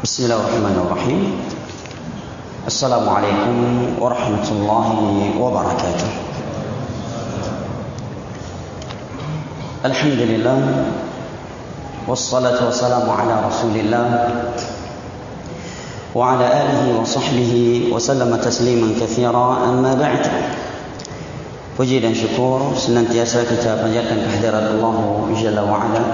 Bismillahirrahmanirrahim. Assalamualaikum warahmatullahi wabarakatuh. Alhamdulillah, wassalatu wassalamu ala rasulillah wa ala alihi wa sahbihi wa sallama tasliman katsira, amma ba'd. Puji dan syukur senantiasa kita panjatkan kehadirat Allah Jalla wa Ala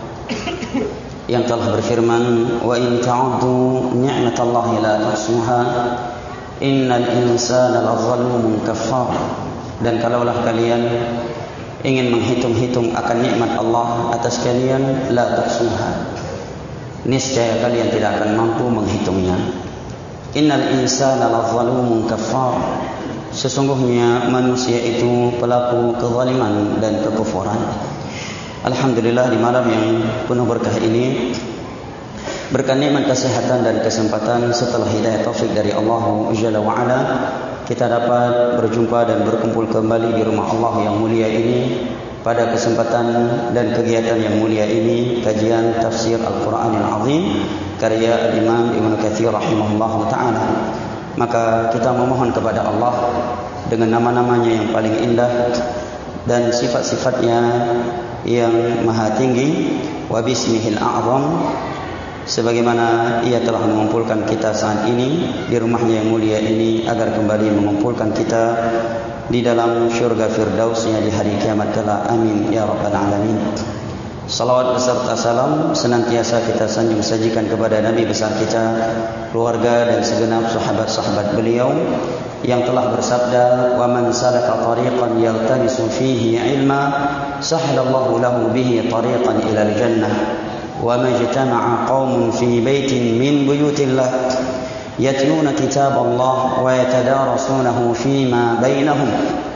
yang telah berfirman, wa in ta'uddu ni'matallahi la tuhsuha innal insana lazalumun kafar. Dan kalaulah kalian ingin menghitung-hitung akan nikmat Allah atas kalian, la tuhsuha, niscaya kalian tidak akan mampu menghitungnya. Innal insana lazalumun kafar, sesungguhnya manusia itu pelaku kezaliman dan kekufuran. Alhamdulillah, di malam yang penuh berkah ini, berkah nikmat kesehatan dan kesempatan setelah hidayah taufik dari Allah Jalla wa Ala, kita dapat berjumpa dan berkumpul kembali di rumah Allah yang mulia ini pada kesempatan dan kegiatan yang mulia ini, kajian tafsir Al-Quranil Azim karya Imam Ibnu Katsir rahimahullah ta'ala. Maka kita memohon kepada Allah dengan nama-namanya yang paling indah dan sifat-sifatnya yang maha tinggi, wa bismihil a'zam, sebagaimana ia telah mengumpulkan kita saat ini di rumahnya yang mulia ini, agar kembali mengumpulkan kita di dalam syurga firdausnya di hari kiamat kelak. Amin ya rabbal alamin. Salawat beserta salam senantiasa kita sanjung sajikan kepada Nabi besar kita, keluarga dan segenap sahabat-sahabat beliau yang telah bersabda, wa man salaka tariqan yaltamisu fihi ilma sahhalallahu lahu bihi tariqan ila al-jannah wa ma ijtama'a qaumun fi baitin min buyutillah yatluna kitaballah wa yatadarasunahu fima bainahum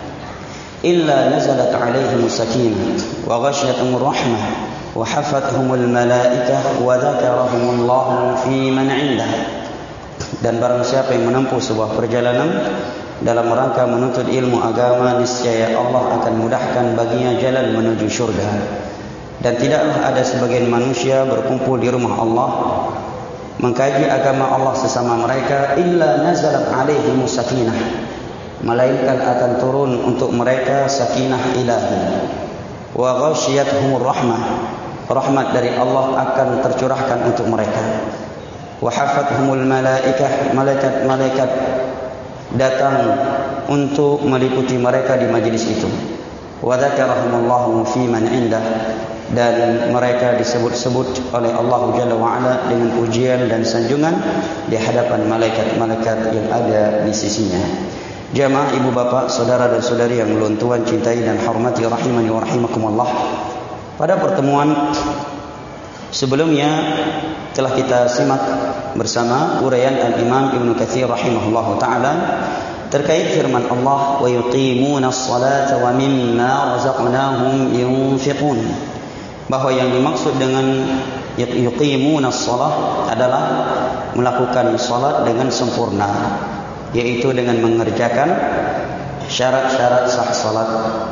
illa nazalat alaihim sakinah wa ghashiyatuhum rahmah wa hafathumul malaikah wa dzakarahumullahu fi man 'indah. Dan barang siapa yang menempuh sebuah perjalanan dalam rangka menuntut ilmu agama, niscaya Allah akan mudahkan baginya jalan menuju syurga. Dan tidaklah ada sebagian manusia berkumpul di rumah Allah mengkaji agama Allah sesama mereka, illa nazalat alaihimus sakinah, melainkan akan turun untuk mereka sakinah ilahi, wa ghasyiyatuhumur rahmah, rahmat dari Allah akan tercurahkan untuk mereka, wa hafathumul malaikah, malaikat-malaikat datang untuk meliputi mereka di majlis itu, wa dzakarahumullahu fi man 'indah, dan mereka disebut-sebut oleh Allah Jalla wa Ala dengan pujian dan sanjungan di hadapan malaikat-malaikat yang ada di sisinya. Jamaah ibu bapak, saudara dan saudari yang ulun tuan cintai dan hormati rahimani wa rahimakumullah. Pada pertemuan sebelumnya telah kita simak bersama uraian Al-Imam Ibnu Katsir rahimahullah ta'ala terkait firman Allah, wa yuqimuna as-salata wa mimma razaqnahum yunfiqun, bahwa yang dimaksud dengan yuqimuna as-salah adalah melakukan salat dengan sempurna, yaitu dengan mengerjakan syarat-syarat sah salat,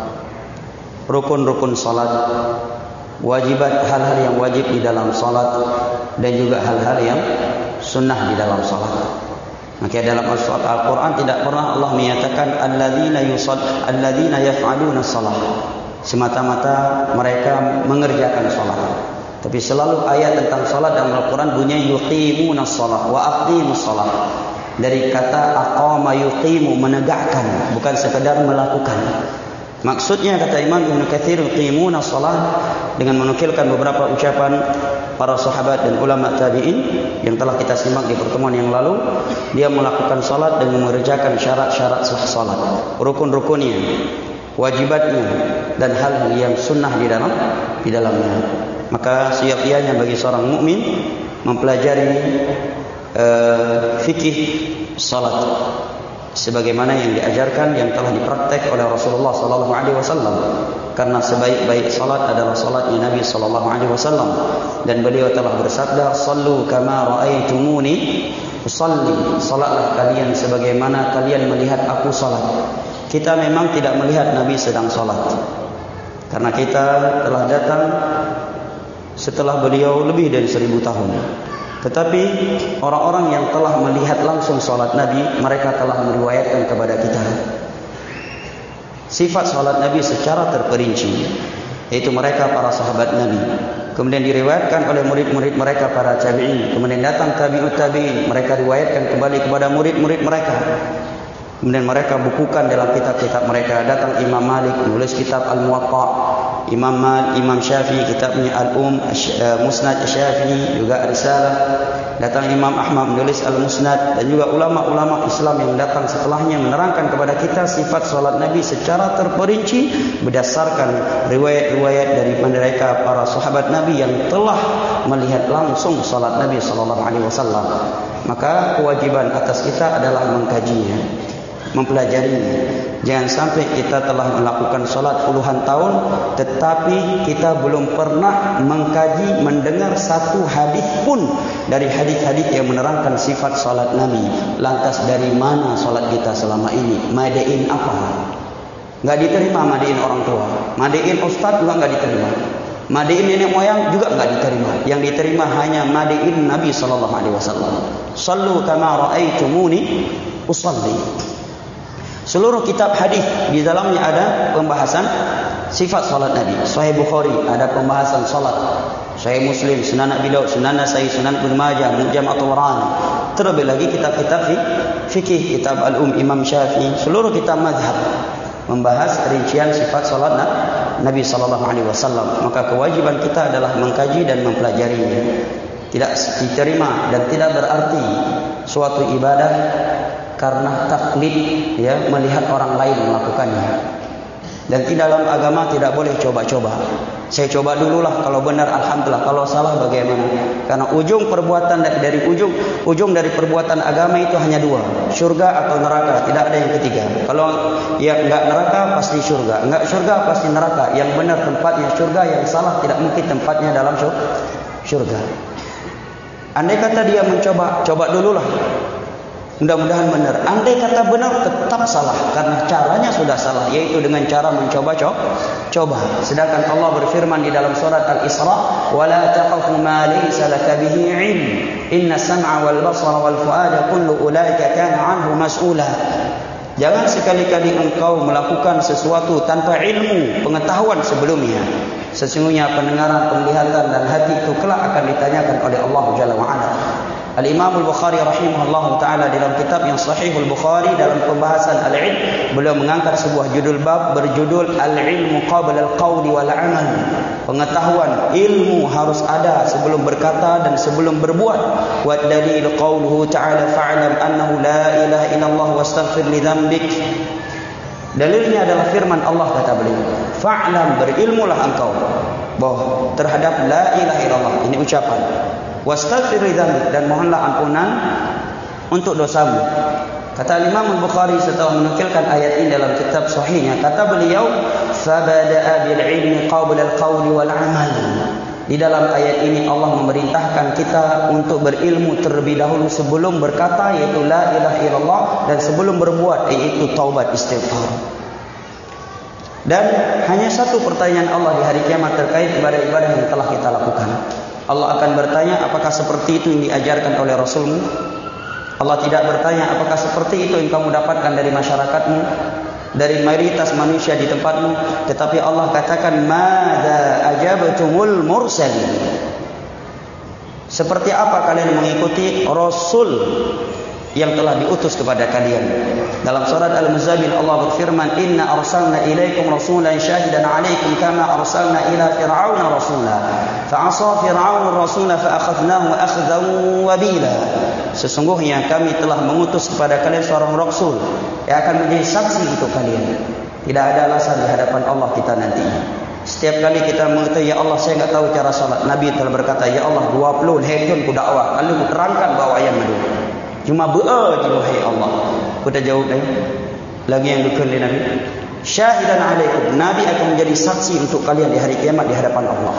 rukun-rukun salat, wajibat, hal-hal yang wajib di dalam salat, dan juga hal-hal yang sunnah di dalam salat. Maka dalam Al-Quran tidak pernah Allah menyatakan alladzina yaf'aluna salat, semata-mata mereka mengerjakan salat. Tapi selalu ayat tentang salat dalam Al-Quran bunyi yuqimuna salat wa aqimus salat, dari kata aqama yuqimu, menegakkan, bukan sekadar melakukan. Maksudnya, kata Imam Ibnu Katsir, yuqimuna salat, dengan menukilkan beberapa ucapan para sahabat dan ulama tabi'in yang telah kita simak di pertemuan yang lalu, dia melakukan salat dengan mengerjakan syarat-syarat sah salat, rukun-rukunnya, wajibatnya, dan hal yang sunnah di dalamnya. Maka sia-sianya bagi seorang mukmin mempelajari fikih salat sebagaimana yang diajarkan, yang telah dipraktek oleh Rasulullah sallallahu alaihi wasallam. Karena sebaik-baik salat adalah salatnya Nabi sallallahu alaihi wasallam, dan beliau telah bersabda, "Shallu kama raaitumuni usalli." Salatlah kalian sebagaimana kalian melihat aku salat. Kita memang tidak melihat Nabi sedang salat, karena kita telah datang setelah beliau lebih dari 1000 tahun. Tetapi orang-orang yang telah melihat langsung salat Nabi, mereka telah meriwayatkan kepada kita sifat salat Nabi secara terperinci, yaitu mereka para sahabat Nabi. Kemudian diriwayatkan oleh murid-murid mereka para tabi'in. Kemudian datang tabi'ut tabi'in, mereka riwayatkan kembali kepada murid-murid mereka. Kemudian mereka bukukan dalam kitab-kitab mereka. Datang Imam Malik menulis kitab Al-Muwatta, Imam Syafi'i kitabnya Al-Musnad Syafi'i, juga Risalah. Datang Imam Ahmad menulis Al-Musnad, dan juga ulama-ulama Islam yang datang setelahnya menerangkan kepada kita sifat salat Nabi secara terperinci berdasarkan riwayat-riwayat dari mereka para sahabat Nabi yang telah melihat langsung salat Nabi sallallahu alaihi wasallam. Maka kewajiban atas kita adalah mengkajinya, mempelajarinya. Jangan sampai kita telah melakukan salat puluhan tahun tetapi kita belum pernah mengkaji, mendengar satu hadis pun dari hadis-hadis yang menerangkan sifat salat Nabi. Lantas dari mana salat kita selama ini? Madain apa? Enggak diterima madain orang tua. Madain ustaz juga enggak diterima. Madain nenek moyang juga enggak diterima. Yang diterima hanya madain Nabi sallallahu alaihi wasallam. Shallu kama raaitumuni usalli. Seluruh kitab hadis di dalamnya ada pembahasan sifat salat Nabi. Sahih Bukhari ada pembahasan salat. Sahih Muslim, Sunan Abi Daud, Sunan Nasa'i, Sunan Ibnu Majah, Mu'jam at-Tabarani. Terlebih lagi kitab-kitab fikih, kitab Imam Syafi'i, seluruh kitab mazhab membahas rincian sifat salat Nabi sallallahu alaihi wasallam. Maka kewajiban kita adalah mengkaji dan mempelajarinya. Tidak diterima dan tidak berarti suatu ibadah karena taklid, ya, melihat orang lain melakukannya. Dan tidak, dalam agama tidak boleh coba-coba. Saya coba dululah, kalau benar alhamdulillah, kalau salah bagaimana? Karena ujung perbuatan dari ujung dari perbuatan agama itu hanya dua, syurga atau neraka, tidak ada yang ketiga. Kalau yang enggak neraka pasti syurga, enggak syurga pasti neraka. Yang benar tempatnya syurga, yang salah tidak mungkin tempatnya dalam syurga. Andai kata dia mencoba, coba dululah. Mudah-mudahan benar. Andai kata benar, tetap salah karena caranya sudah salah, yaitu dengan cara mencoba. Sedangkan Allah berfirman di dalam surat Al-Isra, "Wala taqfu ma laysa laka bihi 'ilm. Inna sam'a wal basara wal fu'ada kullu ulaika kana 'anhu mas'ula." Jangan sekali-kali engkau melakukan sesuatu tanpa ilmu, pengetahuan sebelumnya. Sesungguhnya pendengaran, penglihatan dan hati itu kelak akan ditanyakan oleh Allah Jalla wa Ala. Al-Imam Al-Bukhari rahimahullah ta'ala dalam kitab yang Sahih Al-Bukhari dalam pembahasan al-ilm, beliau mengangkat sebuah judul bab berjudul Al-ilmu qabla al-qawli wal-amal. Pengetahuan, ilmu harus ada sebelum berkata dan sebelum berbuat. Wa dalil qawluhu ta'ala fa'lam annahu la ilaha illallah wastaghfir li dhanbik. Dalilnya adalah firman Allah, kata beliau, fa'lam, berilmulah engkau bahwa terhadap la ilaha illallah, ini ucapan, wastaghfir li dhanbik, dan mohonlah ampunan untuk dosamu. Kata Imam Al-Bukhari setelah menukilkan ayat ini dalam kitab sahihnya, kata beliau, fabada'a bil ilmi qabla al-qawli wal amal. Di dalam ayat ini Allah memerintahkan kita untuk berilmu terlebih dahulu sebelum berkata, yaitu la ilaha illallah, dan sebelum berbuat, yaitu taubat istighfar. Dan hanya satu pertanyaan Allah di hari kiamat terkait ibadah-ibadah yang telah kita lakukan. Allah akan bertanya, apakah seperti itu yang diajarkan oleh Rasulmu? Allah tidak bertanya, apakah seperti itu yang kamu dapatkan dari masyarakatmu, dari mayoritas manusia di tempatmu? Tetapi Allah katakan, madza ajabtumul mursalin. Seperti apa kalian mengikuti Rasul yang telah diutus kepada kalian? Dalam surat Al-Muzammil Allah berfirman, inna arsalna ilaikum rasulan syahidan alaikum kama arsalna ila fir'auna rasula fa'asa fir'aunu rasula fa'akhadnahu akhdan wabila. Sesungguhnya kami telah mengutus kepada kalian seorang rasul yang akan menjadi saksi untuk kalian. Tidak ada alasan di hadapan Allah kita nanti. Setiap kali kita mengatakan, ya Allah saya enggak tahu cara salat, Nabi telah berkata, ya Allah 20 hekun ku dakwah, lalu ku terangkan bahawa ayat madu. Cuma be'a je wahai Allah. Kita jawab lagi yang dukun di Nabi. Syahidan alaikum, Nabi akan menjadi saksi untuk kalian di hari kiamat di hadapan Allah.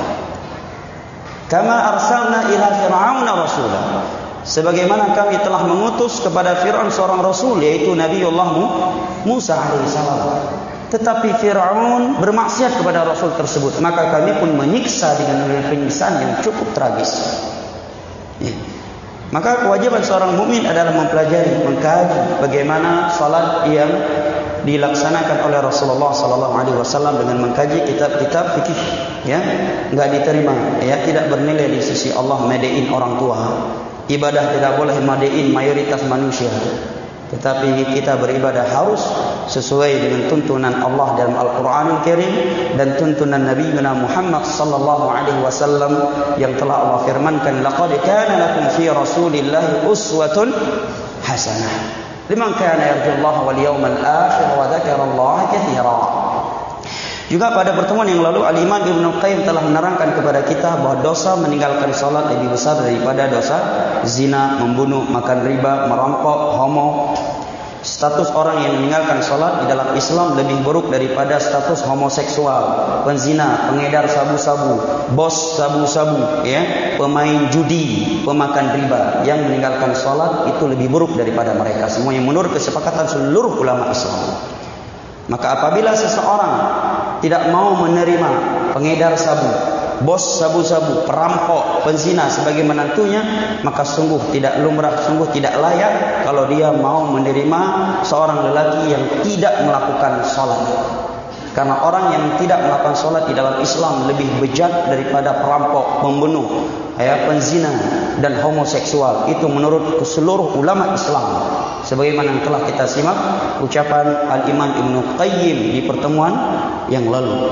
Kama arsalna ila fir'auna rasula. Sebagaimana kami telah mengutus kepada Fir'aun seorang rasul, yaitu Nabiullah Musa alaihissalam. Tetapi Fir'aun bermaksiat kepada rasul tersebut, maka kami pun menyiksa dengan penyiksaan yang cukup tragis. Maka kewajiban seorang mukmin adalah mempelajari, mengkaji bagaimana salat yang dilaksanakan oleh Rasulullah sallallahu alaihi wasallam dengan mengkaji kitab-kitab fikih, ya. Enggak diterima, ya, tidak bernilai di sisi Allah madain orang tua. Ibadah tidak boleh madain mayoritas manusia. Tetapi kita beribadah harus sesuai dengan tuntunan Allah dalam Al-Quranul Karim dan tuntunan Nabi Muhammad sallallahu alaihi wasallam yang telah Allah firmankan, laqad kana lakum fi rasulillahi uswatun hasanah liman kana yarjullaha wal yawmal akhir wa dzakarallaha katsira. Juga pada pertemuan yang lalu Al-Imam Ibnu Qayyim telah menerangkan kepada kita bahawa dosa meninggalkan salat lebih besar daripada dosa zina, membunuh, makan riba, merampok, homo. Status orang yang meninggalkan salat di dalam Islam lebih buruk daripada status homoseksual, penzina, pengedar sabu-sabu, bos sabu-sabu, ya, pemain judi, pemakan riba. Yang meninggalkan salat itu lebih buruk daripada mereka semua, yang menurut kesepakatan seluruh ulama Islam. Maka apabila seseorang tidak mau menerima pengedar sabu, bos sabu-sabu, perampok, penzina sebagai menantunya, maka sungguh tidak lumrah, sungguh tidak layak kalau dia mau menerima seorang lelaki yang tidak melakukan salat. Karena orang yang tidak melakukan salat di dalam Islam lebih bejat daripada perampok, pembunuh, ya, penzina dan homoseksual. Itu menurut seluruh ulama Islam. Sebagaimana yang telah kita simak ucapan Al-Imam Ibnu Qayyim di pertemuan yang lalu.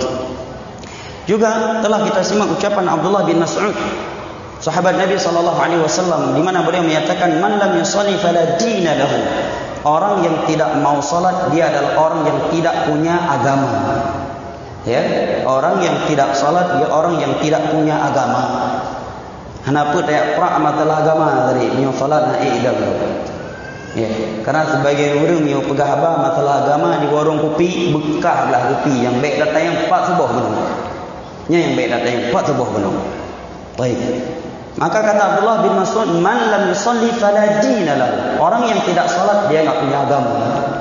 Juga telah kita simak ucapan Abdullah bin Mas'ud, sahabat Nabi sallallahu alaihi wasallam, di mana beliau menyatakan, man lam yusalli fala dina lahu. Orang yang tidak mau salat, dia adalah orang yang tidak punya agama. Ya, orang yang tidak salat, dia orang yang tidak punya agama. Kenapa tak pra matalah agama tadi? Nyo salat na idah. Ya, karena sebagai orang yang pegah abah masalah agama di warung kopi, bekahlah kopi yang baik datang yang 4 subuh belum. Yang baik datang yang 4 subuh belum. Baik. Maka kata Abdullah bin Mas'ud, man lam yusalli fala dina lahu. Orang yang tidak salat dia enggak punya agama.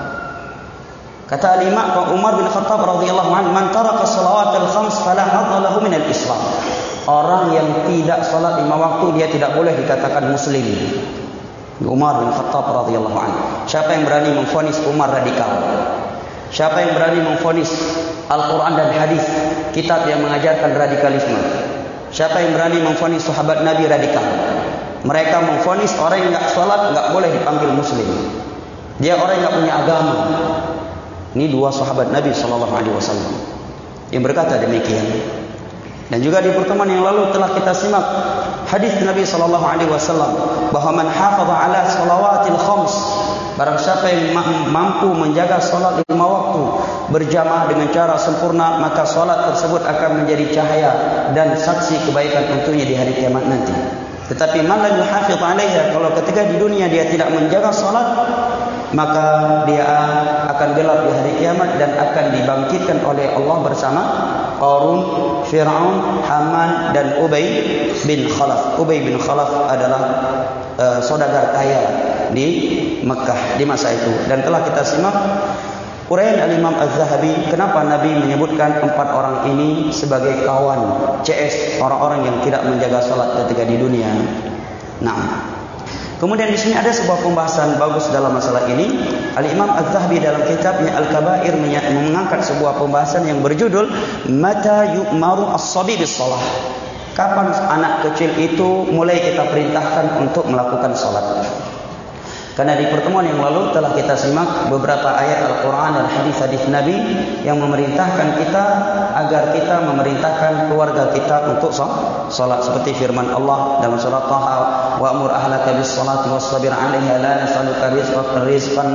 Kata Al-Imam Umar bin Khattab radhiyallahu anhu, man taraka salawatil khams fala hadza lahu min al-Islam. Orang yang tidak salat 5 waktu dia tidak boleh dikatakan muslim. Umar bin Khattab radhiyallahu anhu. Siapa yang berani memvonis Umar radikal? Siapa yang berani memvonis Al-Quran dan hadis, kitab yang mengajarkan radikalisme? Siapa yang berani memvonis sahabat Nabi radikal? Mereka memvonis orang yang enggak salat enggak boleh dipanggil muslim. Dia orang yang enggak punya agama. Ini 2 sahabat Nabi sallallahu alaihi wasallam yang berkata demikian. Dan juga di pertemuan yang lalu telah kita simak hadis Nabi sallallahu alaihi wasallam bahwa man hafaza ala salawatil khams, barang siapa yang mampu menjaga salat 5 waktu berjamaah dengan cara sempurna, maka salat tersebut akan menjadi cahaya dan saksi kebaikan untuknya di hari kiamat nanti. Tetapi man lam yuhafiz alaiha, kalau ketika di dunia dia tidak menjaga salat, maka dia akan gelap di hari kiamat dan akan dibangkitkan oleh Allah bersama Qarun, Fir'aun, Haman dan Ubay bin Khalaf. Ubay bin Khalaf adalah saudagar kaya di Mekah di masa itu. Dan telah kita simak uraian Al-Imam Az-Zahabi kenapa Nabi menyebutkan 4 orang ini sebagai kawan CS, orang-orang yang tidak menjaga salat ketika di dunia. Nah, kemudian di sini ada sebuah pembahasan bagus dalam masalah ini. Al-Imam Az-Zahabi dalam kitabnya Al-Kabair mengangkat sebuah pembahasan yang berjudul Mata yu'maru as-sabi bis-shalah. Kapan anak kecil itu mulai kita perintahkan untuk melakukan salat? Karena di pertemuan yang lalu telah kita simak beberapa ayat Al-Quran dan hadis-hadis Nabi yang memerintahkan kita agar kita memerintahkan keluarga kita untuk salat, seperti firman Allah dalam surat Taha, wa'mur ahlaka bis-salati wasbir 'alaiha la nas'aluka rizqan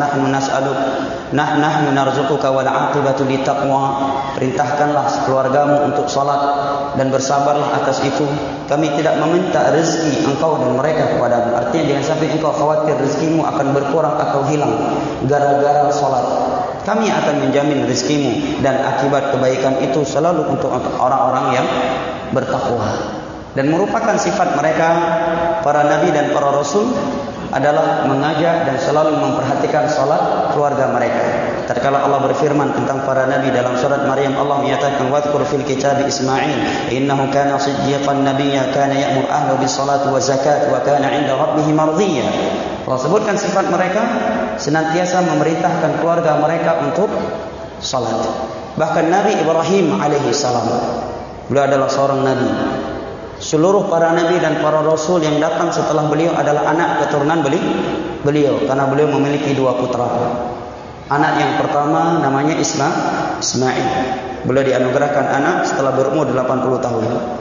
nahnu narzuquka wal 'aqibatu littaqwa. Perintahkanlah keluargamu untuk salat dan bersabarlah atas itu. Kami tidak meminta rezeki engkau dan mereka kepadamu. Artinya jangan sampai engkau khawatir rezekimu akan berkurang atau hilang gara-gara salat. Kami akan menjamin rezekimu dan akibat kebaikan itu selalu untuk orang-orang yang bertakwa. Dan merupakan sifat mereka, para nabi dan para rasul, adalah mengajak dan selalu memperhatikan salat keluarga mereka. Tatkala Allah berfirman tentang para nabi dalam surat Maryam, Allah menyatakan wadhkur fil kitab Ismail innahu kana siddiqan nabiyya kana ya'mur ahlahu bis salati waz zakat wa kana 'inda rabbih mardiyya. Allah sebutkan sifat mereka senantiasa memerintahkan keluarga mereka untuk salat. Bahkan Nabi Ibrahim alaihi salam, beliau adalah seorang nabi. Seluruh para nabi dan para rasul yang datang setelah beliau adalah anak keturunan beliau, karena beliau memiliki 2 putra. Anak yang pertama namanya Ismail. Beliau dianugerahkan anak setelah berumur 80 tahun.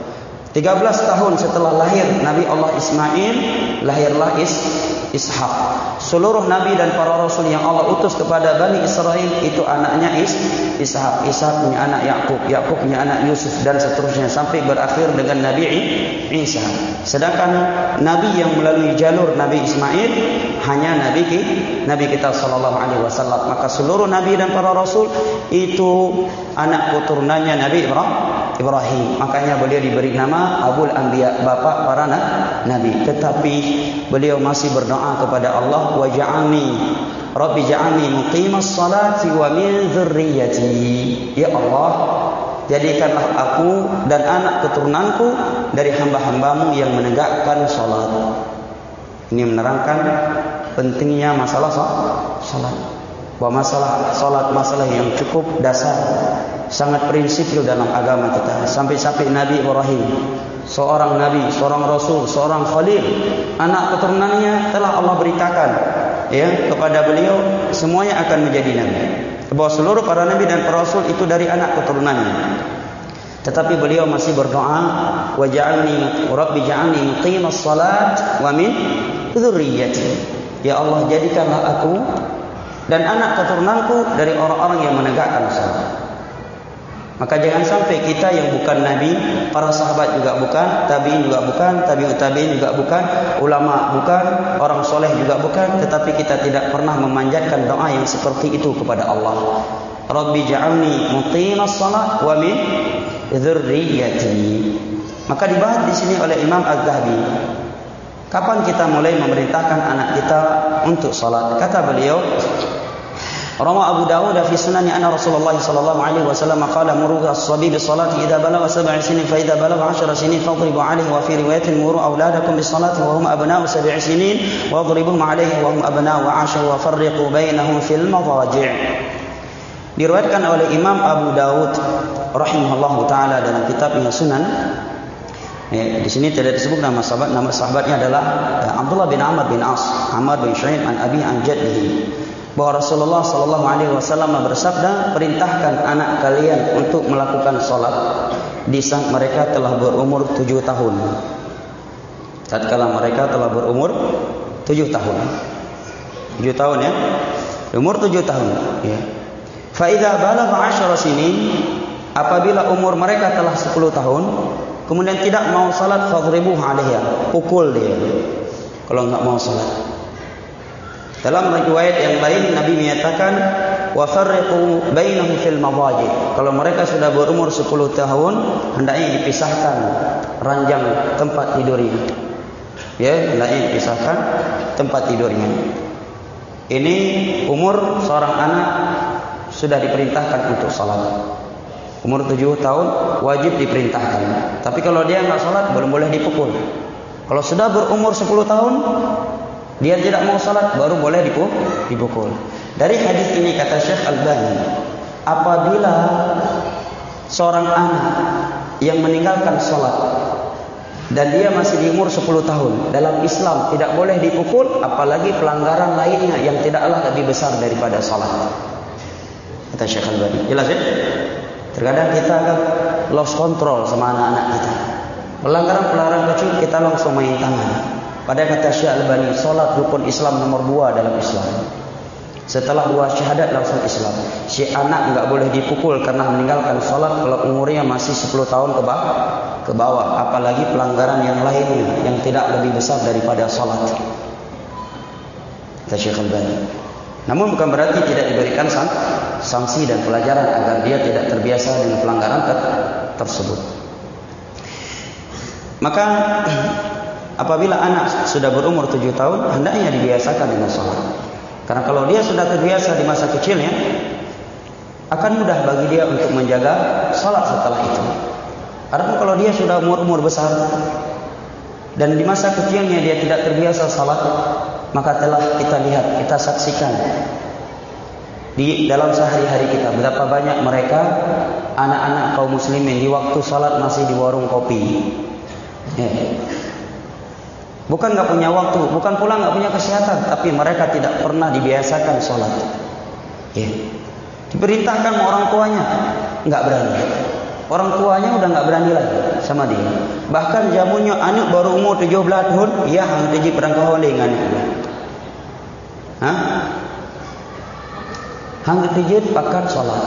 13 tahun setelah lahir Nabi Allah Ismail, lahirlah Ishak. Seluruh nabi dan para rasul yang Allah utus kepada Bani Israel itu anaknya Ishak. Ishak punya anak Yakub, Yakub punya anak Yusuf, dan seterusnya sampai berakhir dengan Nabi Isa. Sedangkan nabi yang melalui jalur Nabi Ismail hanya Nabi kita sallallahu alaihi wasallam. Maka seluruh nabi dan para rasul itu anak keturunannya Nabi Ibrahim. Makanya beliau diberi nama Abul Anbiya, bapak para nabi. Tetapi beliau masih berdoa kepada Allah, waj'alni Rabbi ja'alni muqimas salati wa min dzurriyyati. Ya Allah, jadikanlah aku dan anak keturunanku dari hamba-hambamu yang menegakkan salat. Ini menerangkan pentingnya masalah salat. Bahwa masalah salat masalah yang cukup dasar, sangat prinsipil dalam agama kita. Sampai-sampai Nabi Ibrahim, seorang nabi, seorang rasul, seorang khalil, anak keturunannya telah Allah beritakan kepada beliau semuanya akan menjadi nabi. Bahwa seluruh para nabi dan para rasul itu dari anak keturunannya. Tetapi beliau masih berdoa, waj'alni Rabbi ja'alni muqimas salat wa min dzurriyyati. Ya Allah, jadikanlah aku dan anak keturunanku dari orang-orang yang menegakkan salat. Maka jangan sampai kita yang bukan nabi, para sahabat juga bukan, tabi'in juga bukan, tabi'ut tabi'in juga bukan, ulama bukan, orang soleh juga bukan, tetapi kita tidak pernah memanjatkan doa yang seperti itu kepada Allah. Rabbi ja'alni muqimas salat wa min dzurriyyati. Maka dibahas di sini oleh Imam Az-Zahabi, kapan kita mulai memerintahkan anak kita untuk salat? Kata beliau, Rawa Abu Dawud fi sunani anna Rasulullah sallallahu alaihi wasallam qala muru as-sabi bi salati idza balagha 7 sinin fa idza balagha 10 sinin fadribu alaihi wa fi riwayatin muru auladakum bis salati wa hum abna'u 7 sinin wa adribuhum alaihi wa hum abna'u 10 wa farriqu bainahum fil madaji'. Diriwayatkan oleh Imam Abu Dawud rahimahullahu taala dalam kitabnya Sunan. Di sini tidak disebut nama sahabat, nama sahabatnya adalah Abdullah bin Amr bin As, Amr bin Shu'aib an Abi an Jaddihi. Bahwa Rasulullah sallallahu alaihi wasallam bersabda, perintahkan anak kalian untuk melakukan salat di saat mereka telah berumur 7 tahun. Tatkala mereka telah berumur 7 tahun. 7 tahun ya. Umur 7 tahun ya. Fa idza balagha 10 sinin, apabila umur mereka telah 10 tahun, kemudian tidak mau salat, fadribuhu 'alaiha, pukul dia kalau enggak mau salat. Dalam riwayat yang lain Nabi menyatakan wa farriqu bainahum fil madaji. Kalau mereka sudah berumur 10 tahun, hendaknya dipisahkan ranjang tempat tidurnya. Ya, hendaknya dipisahkan tempat tidurnya. Ini umur seorang anak sudah diperintahkan untuk salat. Umur 7 tahun wajib diperintahkan. Tapi kalau dia enggak salat, belum boleh dipukul. Kalau sudah berumur 10 tahun dia tidak mau salat, baru boleh dipukul. Dari hadis ini kata Syekh Albani, apabila seorang anak yang meninggalkan salat dan dia masih di umur 10 tahun, dalam Islam tidak boleh dipukul, apalagi pelanggaran lainnya yang tidaklah lebih besar daripada salat. Kata Syekh Albani. Jelas ya? Terkadang kita agak lost control sama anak-anak kita. Pelanggaran-pelanggaran kecil kita langsung main tangan. Padahal kata Syekh Albani, salat rukun Islam nomor 2 dalam Islam. Setelah 2 syahadat langsung Islam. Si anak enggak boleh dipukul karena meninggalkan salat kalau umurnya masih 10 tahun ke bawah, apalagi pelanggaran yang lainnya yang tidak lebih besar daripada salat. Kata Syekh Albani. Namun bukan berarti tidak diberikan sanksi dan pelajaran agar dia tidak terbiasa dengan pelanggaran tersebut. Maka apabila anak sudah berumur 7 tahun, hendaknya dibiasakan dengan sholat. Karena kalau dia sudah terbiasa di masa kecilnya, akan mudah bagi dia untuk menjaga sholat setelah itu. Adapun kalau dia sudah umur besar dan di masa kecilnya dia tidak terbiasa sholat, maka telah kita lihat, kita saksikan di dalam sehari-hari kita betapa banyak mereka anak-anak kaum muslimin di waktu sholat masih di warung kopi. Bukan nggak punya waktu, bukan pula nggak punya kesehatan, tapi mereka tidak pernah dibiasakan sholat. Diperintahkan sama orang tuanya, nggak berani. Orang tuanya udah nggak berani lagi sama dia. Bahkan jamunya anak baru umur 17 tahun, ya hang teji perangkau oleh anak dia. Hang teji pakai sholat.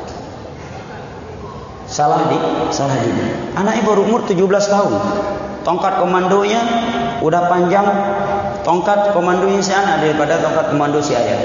Salah di. Anaknya baru umur 17 tahun. Tongkat komandonya udah panjang. Tongkat komandonya si anak daripada tongkat komando si ayah.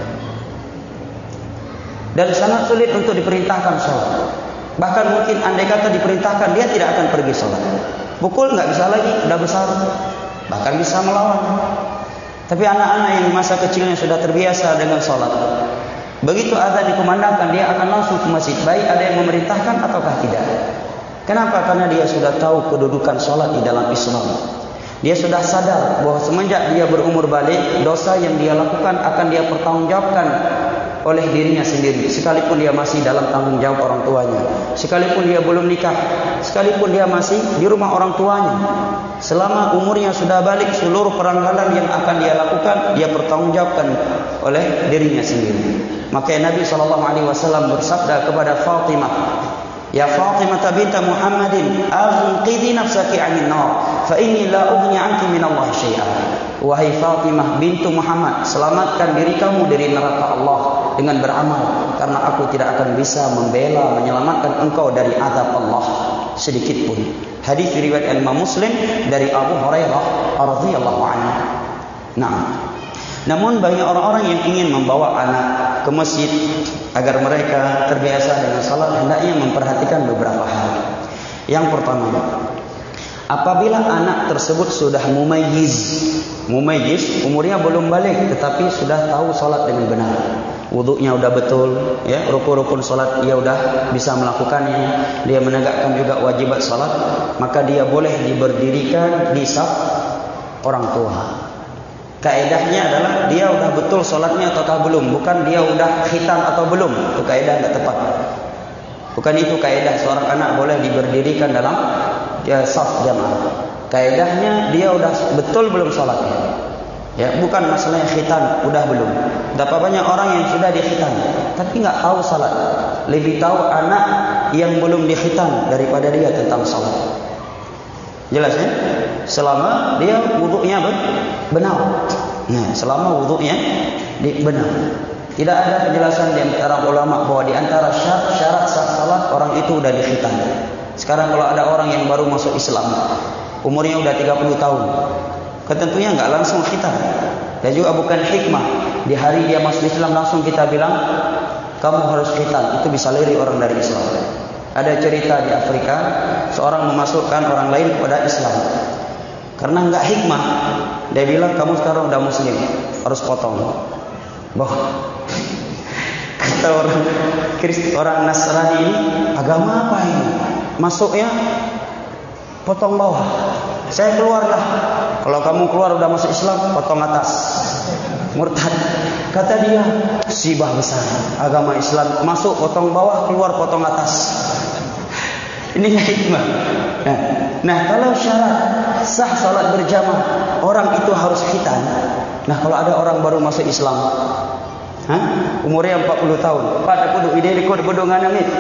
Dan sangat sulit untuk diperintahkan sholat. Bahkan mungkin andai kata diperintahkan, dia tidak akan pergi sholat. Pukul nggak bisa lagi, udah besar. Bahkan bisa melawan. Tapi anak-anak yang masa kecilnya sudah terbiasa dengan sholat, begitu azan dikumandangkan, dia akan langsung ke masjid. Baik ada yang memerintahkan ataukah tidak. Kenapa? Karena dia sudah tahu kedudukan sholat di dalam Islam. Dia sudah sadar bahwa semenjak dia berumur balik, dosa yang dia lakukan akan dia pertanggungjawabkan oleh dirinya sendiri, sekalipun dia masih dalam tanggung jawab orang tuanya, sekalipun dia belum nikah, sekalipun dia masih di rumah orang tuanya. Selama umurnya sudah balik, seluruh pelanggaran yang akan dia lakukan, dia pertanggungjawabkan oleh dirinya sendiri. Maka Nabi SAW bersabda kepada Fatimah, "Ya Fatimah binta Muhammadin, anqidhi nafsaki 'anil nar, fa inni la ughni 'anki min Allah syai'an." Wahai Fatimah bintu Muhammad, selamatkan diri kamu dari neraka Allah dengan beramal, karena aku tidak akan bisa membela menyelamatkan engkau dari azab Allah sedikit pun. Hadis riwayat Imam Muslim dari Abu Hurairah radhiyallahu anhu. Namun banyak orang-orang yang ingin membawa anak ke masjid agar mereka terbiasa dengan salat, hendaknya memperhatikan beberapa hal. Yang pertama, apabila anak tersebut sudah mumayyiz, umurnya belum balik tetapi sudah tahu salat dengan benar, wudunya udah betul, ya, rukun-rukun salat dia udah bisa melakukannya, dia menegakkan juga wajibat salat, maka dia boleh diberdirikan di saf orang tua. Kaedahnya adalah dia udah betul salatnya ataukah belum, bukan dia udah khitan atau belum. Itu kaedah enggak tepat. Bukan itu kaedah seorang anak boleh diberdirikan dalam saf jamaah. Kaedahnya dia udah betul belum salatnya. Ya, bukan masalahnya khitan udah belum. Berapa banyak orang yang sudah dikhitan tapi enggak tahu salat. Lebih tahu anak yang belum dikhitan daripada dia tentang salat. Jelas ya? Selama dia wudunya benar. Selama wudunya benar. Tidak ada penjelasan di antara ulama bahwa di antara syarat sah salat orang itu sudah dikhitan. Sekarang kalau ada orang yang baru masuk Islam, umurnya sudah 30 tahun, tentunya enggak langsung khitan. Dan juga bukan hikmah di hari dia masuk Islam langsung kita bilang kamu harus khitan. Itu bisa lari orang dari Islam. Ada cerita di Afrika, seorang memasukkan orang lain kepada Islam. Karena enggak hikmah, dia bilang kamu sekarang udah muslim, harus potong. Kata orang Nasrani ini, agama apa ini? Masuknya potong bawah. Saya keluarlah. Kalau kamu keluar udah masuk Islam, potong atas. Murtad. Kata dia, musibah besar. Agama Islam masuk potong bawah, keluar potong atas. Ini hikmah. Nah, kalau syarat sah salat berjamaah, orang itu harus khitan. Nah, kalau ada orang baru masuk Islam, umurnya 40 tahun, pada kudu ide di kudu nganang itu.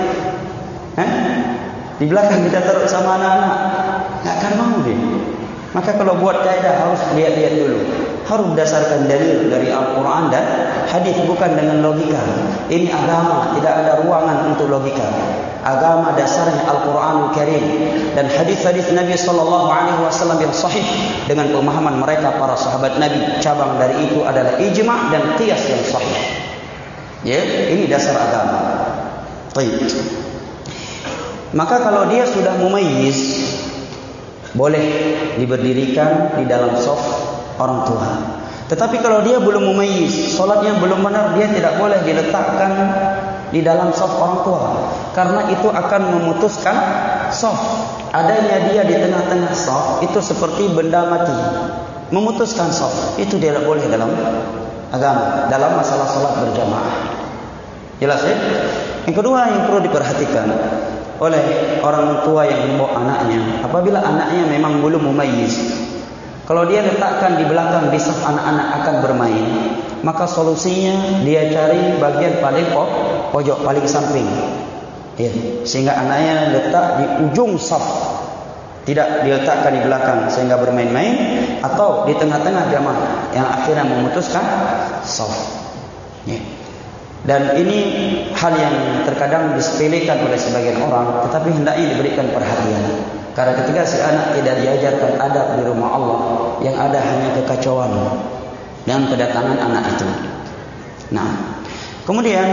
Di belakang kita taruh sama anak-anak, enggak akan mau dia. Maka kalau buat kaidah harus lihat-lihat dulu. Harus berdasarkan dalil dari Al-Quran dan hadis, bukan dengan logika. Ini agama, tidak ada ruangan untuk logika. Agama dasarnya Al-Quranul Karim dan hadis-hadis Nabi SAW yang sahih dengan pemahaman mereka para sahabat Nabi. Cabang dari itu adalah ijma' dan qiyas yang sahih. Ya, ini dasar agama. Baik. Maka kalau dia sudah mumayyiz, boleh diberdirikan di dalam saf orang tua. Tetapi kalau dia belum mumayyiz, solatnya belum benar, dia tidak boleh diletakkan di dalam saf orang tua, karena itu akan memutuskan saf. Adanya dia di tengah-tengah saf itu seperti benda mati, memutuskan saf. Itu dia tidak boleh dalam agama, dalam masalah solat berjamaah. Jelas ya? Yang kedua yang perlu diperhatikan oleh orang tua yang membawa anaknya, apabila anaknya memang belum mumayyiz, kalau dia letakkan di belakang di saf anak-anak akan bermain, maka solusinya dia cari bagian paling pojok, paling samping, ya, sehingga anaknya letak di ujung saf, tidak diletakkan di belakang sehingga bermain-main, atau di tengah-tengah jamaah yang akhirnya memutuskan saf, ya. Dan ini hal yang terkadang disepelekan oleh sebagian orang, tetapi hendaknya diberikan perhatian. Karena ketika si anak tidak diajarkan adab di rumah Allah, yang ada hanya kekacauan dan kedatangan anak itu. Nah, kemudian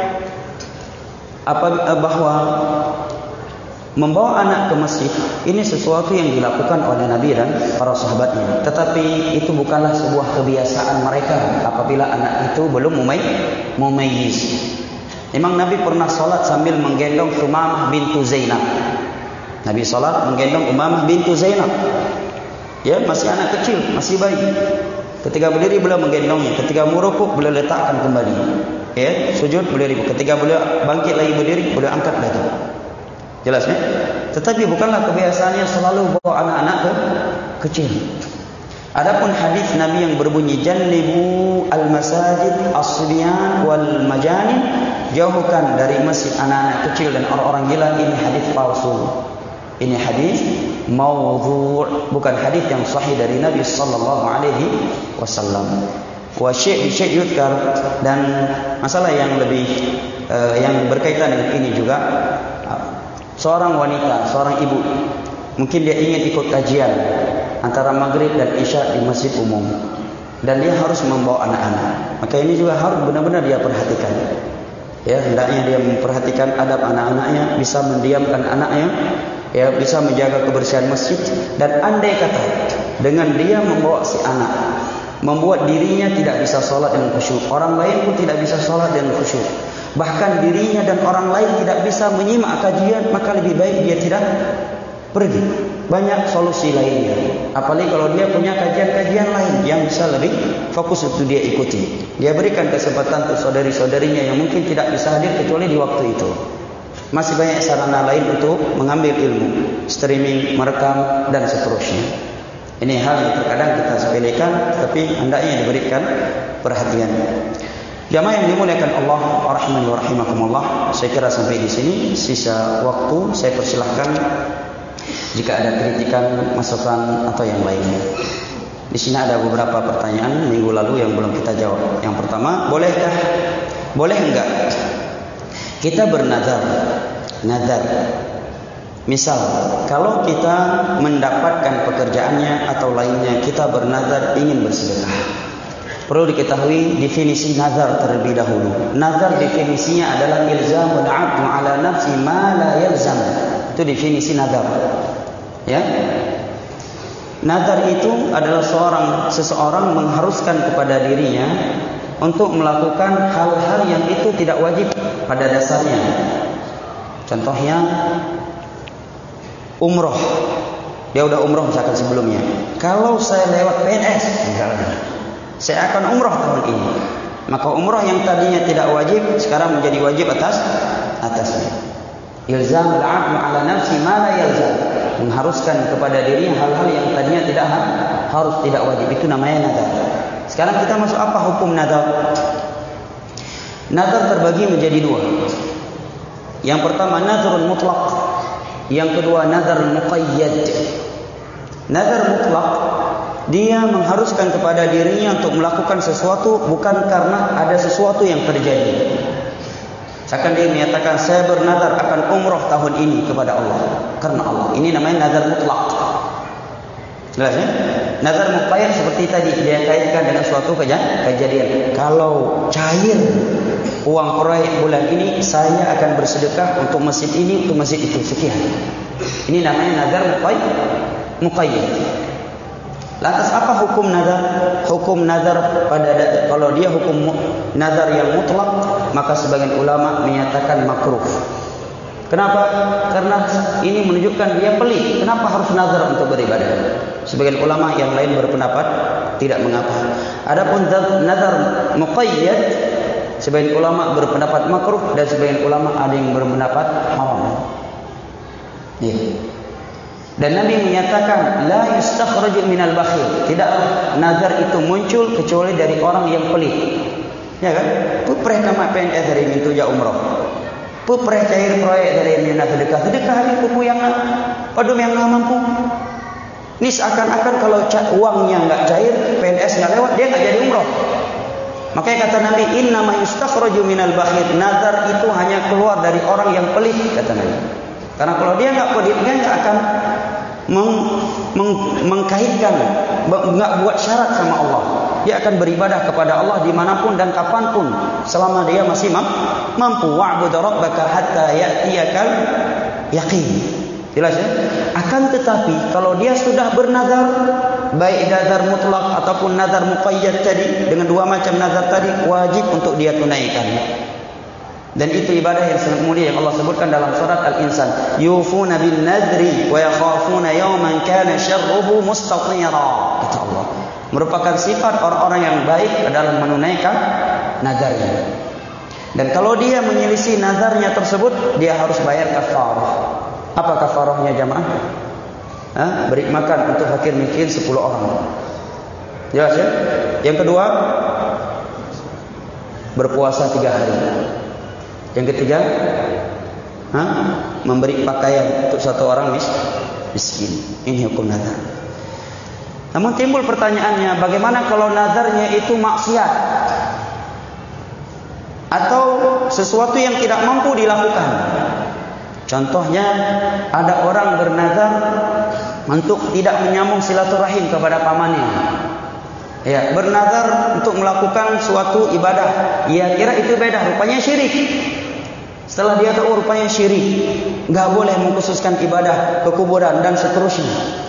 bahwa membawa anak ke masjid ini sesuatu yang dilakukan oleh Nabi dan para sahabatnya, tetapi itu bukanlah sebuah kebiasaan mereka apabila anak itu belum mumayyiz. Memang Nabi pernah solat sambil menggendong Umamah bintu Zainab. Nabi solat menggendong Umamah bintu Zainab, ya, masih anak kecil, masih bayi. Ketika berdiri beliau menggendongnya, ketika merukuk beliau letakkan kembali, ya, sujud beliau ribut. Ketika beliau bangkit lagi berdiri, beliau angkat lagi. Jelas ya? Tetapi bukanlah kebiasaannya selalu bawa anak-anak kecil. Adapun hadis Nabi yang berbunyi jannibu al-masajid as-sibyan wal majanin, jauhkan dari masjid anak-anak kecil dan orang-orang gila, ini hadis palsu. Ini hadis maudhu', bukan hadis yang sahih dari Nabi sallallahu alaihi wasallam. Wa syai' yudkar, dan masalah yang lebih yang berkaitan dengan ini juga, seorang wanita, seorang ibu, mungkin dia ingin ikut kajian antara maghrib dan isya di masjid umum, dan dia harus membawa anak-anak. Maka ini juga harus benar-benar dia perhatikan. Ya, hendaknya dia memperhatikan adab anak-anaknya, bisa mendiamkan anaknya, ya, bisa menjaga kebersihan masjid. Dan andai kata dengan dia membawa si anak membuat dirinya tidak bisa sholat dengan khusyuk, orang lain pun tidak bisa sholat dengan khusyuk, bahkan dirinya dan orang lain tidak bisa menyimak kajian, maka lebih baik dia tidak pergi. Banyak solusi lainnya, apalagi kalau dia punya kajian-kajian lain yang bisa lebih fokus untuk dia ikuti. Dia berikan kesempatan untuk saudari-saudarinya yang mungkin tidak bisa hadir kecuali di waktu itu. Masih banyak sarana lain untuk mengambil ilmu, streaming, merekam, dan seterusnya. Ini hal yang terkadang kita sepelekan, tapi hendaknya diberikan perhatian. Jamaah yang dimuliakan Allah, rahimani wa rahimakumullah, saya kira sampai di sini. Sisa waktu saya persilahkan jika ada kritikan, masukan atau yang lainnya. Di sini ada beberapa pertanyaan minggu lalu yang belum kita jawab. Yang pertama, boleh enggak kita bernazar? Nazar. Misal, kalau kita mendapatkan pekerjaannya atau lainnya, kita bernazar ingin bersedekah. Perlu diketahui definisi nazar terlebih dahulu. Nazar definisinya adalah ilzamul 'abdu 'ala nafsi ma la yalzam. Itu definisi nazar. Ya. Nazar itu adalah seseorang mengharuskan kepada dirinya untuk melakukan hal-hal yang itu tidak wajib pada dasarnya. Contohnya umroh. Dia udah umroh misalkan sebelumnya. Kalau saya lewat PNS, misalnya, saya akan umroh tahun ini. Maka umroh yang tadinya tidak wajib sekarang menjadi wajib atasnya. Ilzamul 'abdu 'ala nafsi ma la yalzam. Mengharuskan kepada dirinya hal-hal yang tadinya tidak harus, tidak wajib. Itu namanya nazar. Sekarang kita masuk apa hukum nazar? Nazar terbagi menjadi dua. Yang pertama nazarul mutlaq, yang kedua nazarul muqayyad. Nazar mutlaq, dia mengharuskan kepada dirinya untuk melakukan sesuatu bukan karena ada sesuatu yang terjadi. Misalkan dia menyatakan saya bernazar akan umrah tahun ini kepada Allah, karena Allah. Ini namanya nazar mutlaq. Jelas ya? Nazar muqayyad seperti tadi, dia kaitkan dengan suatu kejadian. Kalau cair uang proyek bulan ini, saya akan bersedekah untuk masjid ini, untuk masjid itu, sekian. Ini namanya nazar muqayyad. Lantas apa hukum nazar? Hukum nazar kalau dia hukum nazar yang mutlak, maka sebagian ulama menyatakan makruh. Kenapa? Karena ini menunjukkan dia pelit. Kenapa harus nazar untuk beribadah? Sebagian ulama yang lain berpendapat tidak mengapa. Adapun nazar muqayyad, sebagian ulama berpendapat makruh dan sebagian ulama ada yang berpendapat haram. Ya. Dan Nabi menyatakan la yustakhraju minal bakhil. Tidaklah nazar itu muncul kecuali dari orang yang pelit. Ya kan? Pupreh nama PNS dari mintuja umrah. Pupreh cair proyek dari minat sedekah. Sedekah ini kuku yang padum yang enggak mampu. Ini seakan-akan kalau uangnya enggak cair, PNS enggak lewat, dia enggak jadi umrah. Makanya kata Nabi, innama yustakhraju minal bakhil. Nazar itu hanya keluar dari orang yang pelit, kata Nabi. Karena kalau dia enggak pelit, dia enggak akan mengkaitkan, enggak buat syarat sama Allah. Dia akan beribadah kepada Allah dimanapun dan kapanpun selama dia masih mampu. Wa'bud rabbaka hatta ya'tiyakal yaqin. Jelas ya? Akan tetapi kalau dia sudah bernazar, baik nazar mutlak ataupun nazar muqayyad tadi, dengan dua macam nazar tadi, wajib untuk dia tunaikan. Dan itu ibadah yang sangat mulia yang Allah sebutkan dalam surat Al-Insan. Yufuna bin nadri wa yakhafuna yawman kana syarruhu mustatira. Kata Allah, merupakan sifat orang-orang yang baik adalah menunaikan nazarnya. Dan kalau dia menyelisih nazarnya tersebut, dia harus bayar kafarah. Apa kafarahnya jamaah? Beri makan untuk fakir miskin 10 orang. Jelas ya? Yang kedua, berpuasa 3 hari. Yang ketiga, memberi pakaian untuk 1 orang miskin. Ini hukum nazar. Namun timbul pertanyaannya, bagaimana kalau nazarnya itu maksiat atau sesuatu yang tidak mampu dilakukan? Contohnya, ada orang bernazar untuk tidak menyambung silaturahim kepada pamannya. Ya, bernazar untuk melakukan suatu ibadah. Ia kira itu ibadah, rupanya syirik. Setelah dia tahu rupanya syirik, enggak boleh mengkhususkan ibadah ke kuburan dan seterusnya.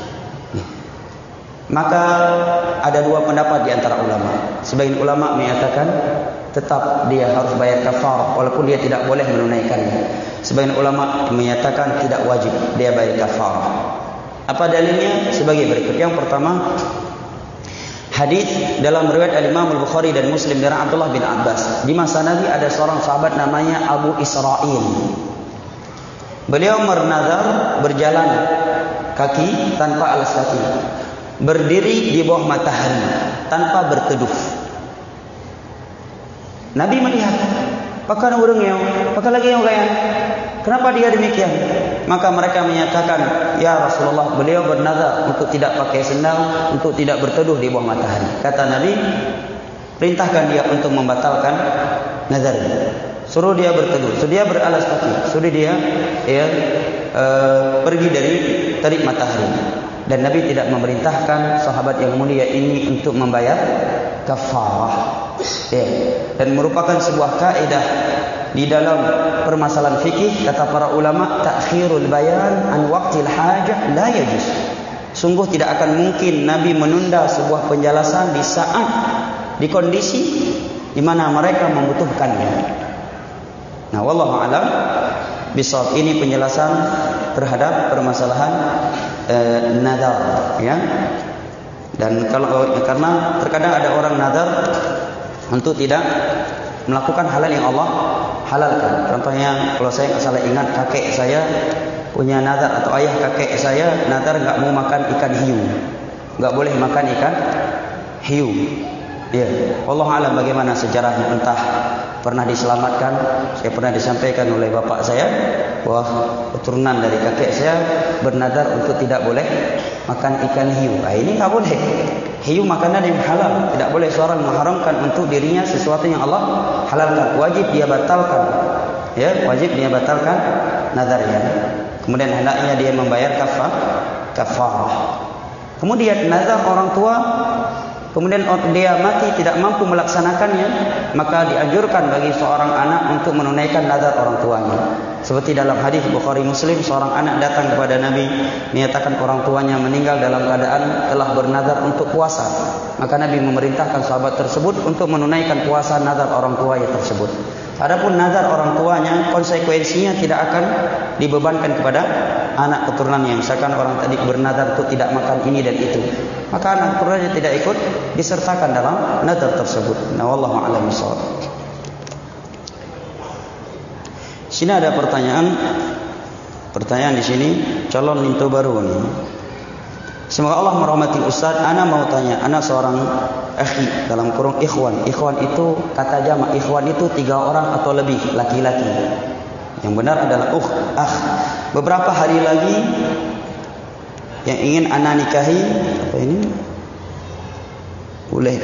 Maka ada 2 pendapat di antara ulama. Sebagian ulama menyatakan tetap dia harus bayar kafarah walaupun dia tidak boleh menunaikannya. Sebagian ulama menyatakan tidak wajib dia bayar kafarah. Apa dalilnya? Sebagai berikut. Yang pertama, hadis dalam riwayat Al-Imam Al-Bukhari dan Muslim dari Abdullah bin Abbas. Di masa Nabi ada seorang sahabat namanya Abu Israil. Beliau bernazar berjalan kaki tanpa alas kaki, berdiri di bawah matahari tanpa berteduh. Nabi melihat, pakar urungnya, pakar lagi yang kaya. Kenapa dia demikian? Maka mereka menyatakan, ya Rasulullah, beliau bernazar untuk tidak pakai sendal, untuk tidak berteduh di bawah matahari. Kata Nabi, perintahkan dia untuk membatalkan nazarnya. Suruh dia berteduh, suruh dia beralas kaki, suruh dia pergi dari terik matahari. Dan Nabi tidak memerintahkan sahabat yang mulia ini untuk membayar kafarah. Dan merupakan sebuah kaidah di dalam permasalahan fikih, kata para ulama, ta'khirul bayan an waqtil hajah la yajuz. Sungguh tidak akan mungkin Nabi menunda sebuah penjelasan di saat, di kondisi di mana mereka membutuhkannya. Nah, wallahu a'lam bishawab. Ini penjelasan terhadap permasalahan nazar, ya. Dan karena terkadang ada orang nazar untuk tidak melakukan halal yang Allah halalkan. Contohnya, kalau saya salah ingat, kakek saya punya nazar, atau ayah kakek saya nazar enggak mau makan ikan hiu. Enggak boleh makan ikan hiu. Ya, Allah alam bagaimana sejarahnya, entah pernah diselamatkan. Saya pernah disampaikan oleh bapak saya bahwa keturunan dari kakek saya bernazar untuk tidak boleh makan ikan hiu. Ini enggak boleh. Hiu makanan yang halal. Tidak boleh seorang mengharamkan untuk dirinya sesuatu yang Allah halalkan. Wajib dia batalkan. Ya, wajib dia batalkan nazarnya. Kemudian hendaknya dia membayar kafarah. Kemudian nazar orang tua, kemudian dia mati tidak mampu melaksanakannya, maka dianjurkan bagi seorang anak untuk menunaikan nazar orang tuanya. Seperti dalam hadis Bukhari Muslim, seorang anak datang kepada Nabi menyatakan orang tuanya meninggal dalam keadaan telah bernazar untuk puasa. Maka Nabi memerintahkan sahabat tersebut untuk menunaikan puasa nazar orang tuanya tersebut. Adapun nazar orang tuanya, konsekuensinya tidak akan dibebankan kepada anak keturunannya. Misalkan orang tadi bernazar untuk tidak makan ini dan itu, maka anak keturunannya tidak ikut disertakan dalam nazar tersebut. Nah, wallahu a'lam bishawab. Sini ada pertanyaan di sini, calon lintu baru ni. Semoga Allah merahmati Ustaz. Ana mau tanya, ana seorang akhi dalam kurung ikhwan. Ikhwan itu kata jamak, ikhwan itu 3 orang atau lebih laki-laki. Yang benar adalah akh. Beberapa hari lagi yang ingin ana nikahi, apa ini? Boleh.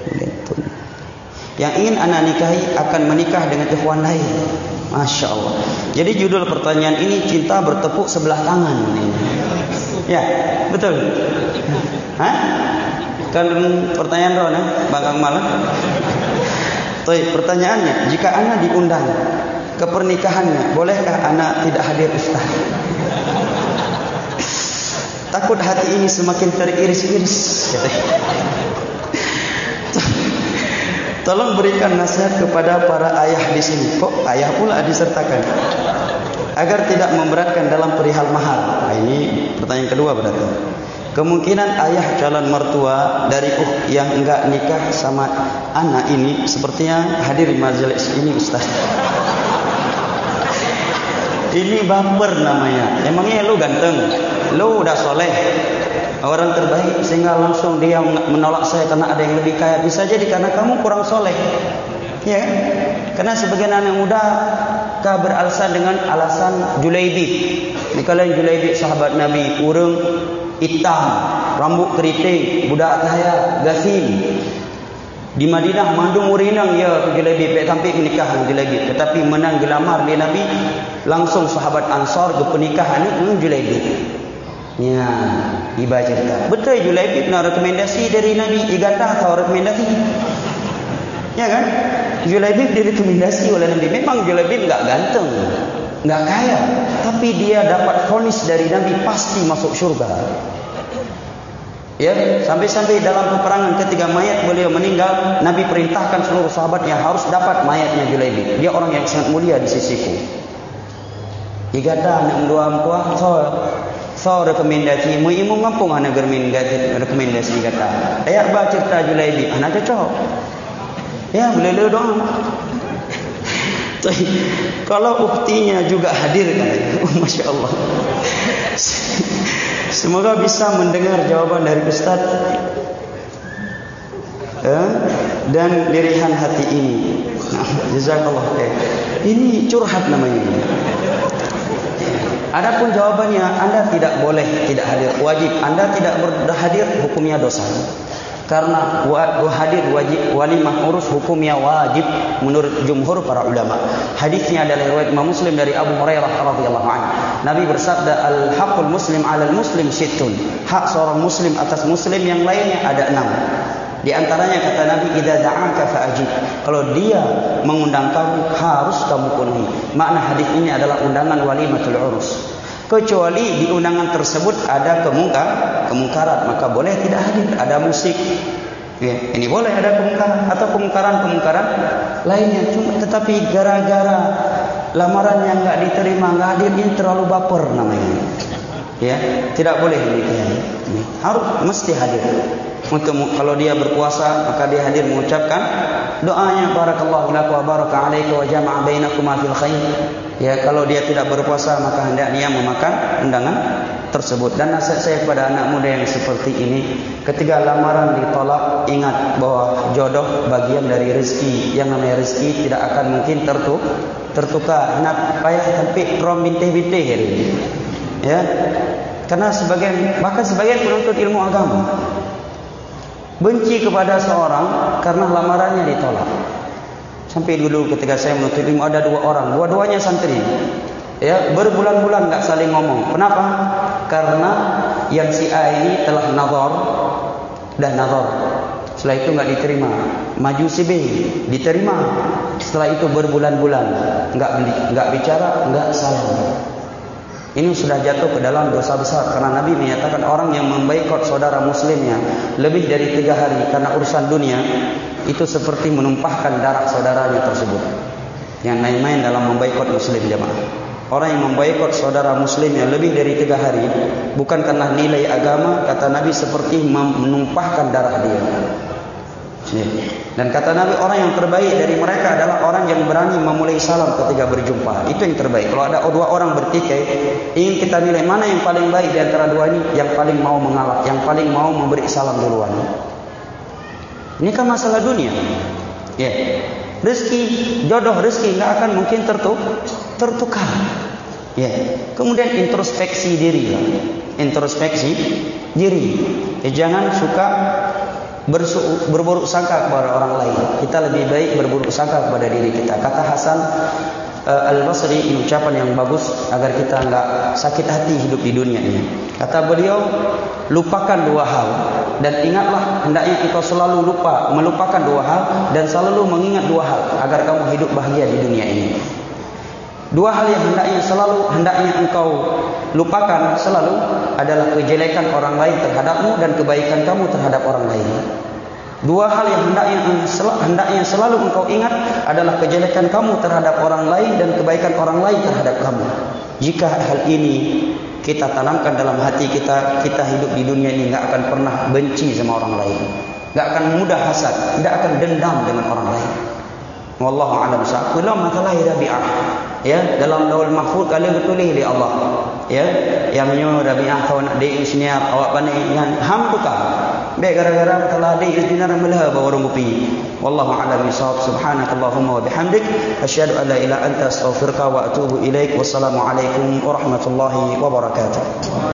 Yang ingin ana nikahi akan menikah dengan ikhwan lain. Masya Allah. Jadi judul pertanyaan ini, cinta bertepuk sebelah tangan. Ya, betul. Hah? Kan pertanyaan Rona, Bang Akmal. Pertanyaannya, jika anak diundang ke pernikahannya, bolehkah anak tidak hadir Ustaz? Takut hati ini semakin teriris-iris. Tolong berikan nasihat kepada para ayah di sini. Kok ayah pula disertakan? Agar tidak memberatkan dalam perihal mahar. Nah, ini pertanyaan kedua berarti. Kemungkinan ayah calon mertua dari yang enggak nikah sama anak ini sepertinya hadir di majelis ini Ustaz. Ini baper namanya. Emangnya lu ganteng? Lu udah soleh, orang terbaik, sehingga langsung dia menolak saya karena ada yang lebih kaya? Bisa jadi karena kamu kurang soleh, ya? Karena sebagian anak muda beralasan dengan alasan Julaibib. Ini kalian Julaibib sahabat Nabi, urang hitam, rambut keriting, budak kaya, gasim. Di Madinah mandung urinang ya Julaibib, sampai menikah dengan Julaibib. Tetapi menang gelamar di Nabi, langsung sahabat Ansar ke pernikahan dengan Julaibib. Ya, iba cerita. Betul Julaibib nak rekomendasi dari Nabi, igata atau rekomendasi? Ya kan? Julaibib direkomendasi oleh Nabi. Memang Julaibib enggak ganteng, enggak kaya, tapi dia dapat vonis dari Nabi pasti masuk surga. Ya, sampai-sampai dalam peperangan ketika mayat beliau meninggal, Nabi perintahkan seluruh sahabatnya harus dapat mayatnya Julaibib. Dia orang yang sangat mulia di sisiku. Igata nak dua ampua, so rekomendasi mu imu ngampung ana rekomendasi kata. Ayat baca cerita Julaibib, ana cocok. Ya, boleh le doang. Kalau uktinya juga hadir kan. Masya Allah. Semoga bisa mendengar jawaban dari Ustaz dan lirihan hati ini. Jazakallah khair. Ini curhat namanya. Adapun jawabannya, Anda tidak boleh tidak hadir, wajib. Anda tidak berhadir, hukumnya dosa. Karena hadir wajib, walimah urus hukumnya wajib menurut jumhur para ulama. Hadisnya adalah riwayat Imam Muslim dari Abu Hurairah radhiyallahu anhu. Nabi bersabda, al-haqqul muslim 'alal muslim sittun. Hak seorang muslim atas muslim yang lainnya ada 6. Di antaranya kata Nabi, idza da'aka fa'ajib. Kalau dia mengundang kamu, harus kamu penuhi. Makna hadis ini adalah undangan walimatul urus. Kecuali di undangan tersebut ada kemungkaran, maka boleh tidak hadir. Ada musik, ya, ini boleh ada kemungkaran atau kemungkaran lainnya. Tetapi gara-gara lamaran yang enggak diterima, enggak hadir, ini terlalu baper namanya. Ya, tidak boleh demikian. Harus mesti hadir. Untuk kalau dia berpuasa, maka dia hadir mengucapkan doanya barakallahu lak wa baraka alaika wa jama'a bainakuma fil khair. Ya, kalau dia tidak berpuasa, maka hendaknya memakan undangan tersebut. Dan nasihat saya kepada anak muda yang seperti ini, ketika lamaran ditolak, ingat bahwa jodoh bagian dari rezeki. Yang namanya rezeki tidak akan mungkin tertukar. Nak payah tapi rom bintih-bintih ini. Ya. Karena bahkan sebagian penuntut ilmu agama benci kepada seorang karena lamarannya ditolak. Sampai dulu ketika saya menuntut ilmu ada 2 orang, dua-duanya santri. Ya, berbulan-bulan enggak saling ngomong. Kenapa? Karena yang si A ini telah nazar dan nazar. Setelah itu enggak diterima. Maju si B, diterima. Setelah itu berbulan-bulan enggak bicara, enggak salam. Ini sudah jatuh ke dalam dosa besar, karena Nabi menyatakan orang yang memboikot saudara muslimnya lebih dari 3 hari karena urusan dunia, itu seperti menumpahkan darah saudaranya tersebut. Yang main-main dalam memboikot muslim, jemaah. Orang yang memboikot saudara muslimnya lebih dari 3 hari bukan karena nilai agama, kata Nabi, seperti menumpahkan darah dia. Dan kata Nabi, orang yang terbaik dari mereka adalah orang yang berani memulai salam ketika berjumpa. Itu yang terbaik. Kalau ada 2 orang bertikai, ingin kita nilai mana yang paling baik di antara 2 ini, yang paling mau mengalah, yang paling mau memberi salam duluan. Ini kan masalah dunia. Ya. Rezeki, jodoh rezeki enggak akan mungkin tertukar. Ya. Kemudian introspeksi diri. Introspeksi diri. Jangan suka berburuk sangka kepada orang lain. Kita lebih baik berburuk sangka kepada diri kita. Kata Hasan Al-Basri, ini ucapan yang bagus agar kita enggak sakit hati hidup di dunia ini. Kata beliau, lupakan 2 hal dan ingatlah, hendaknya engkau selalu melupakan 2 hal dan selalu mengingat 2 hal agar kamu hidup bahagia di dunia ini. 2 hal yang hendaknya engkau lupakan selalu adalah kejelekan orang lain terhadapmu dan kebaikan kamu terhadap orang lain. 2 hal yang hendaknya selalu engkau ingat adalah kejelekan kamu terhadap orang lain dan kebaikan orang lain terhadap kamu. Jika hal ini kita tanamkan dalam hati kita, kita hidup di dunia ini enggak akan pernah benci sama orang lain, enggak akan mudah hasad, tidak akan dendam dengan orang lain. Wallahu a'lam bishawab. Kula masalah Rabi'ah. Ya, dalam Lauhul Mahfuz kalian bertulis di Allah. Ya, yang nyo Rabi'ah kau nak di engineer awak pandai yang ham tukar. Baik gara-gara telah di engineer melah bawa orang kopi. Wallahu a'lam bishawab. Subhanakallahumma wa bihamdik asyhadu an la ilaha illa anta astaghfiruka wa atubu ilaik. Wassalamu alaikum warahmatullahi wabarakatuh.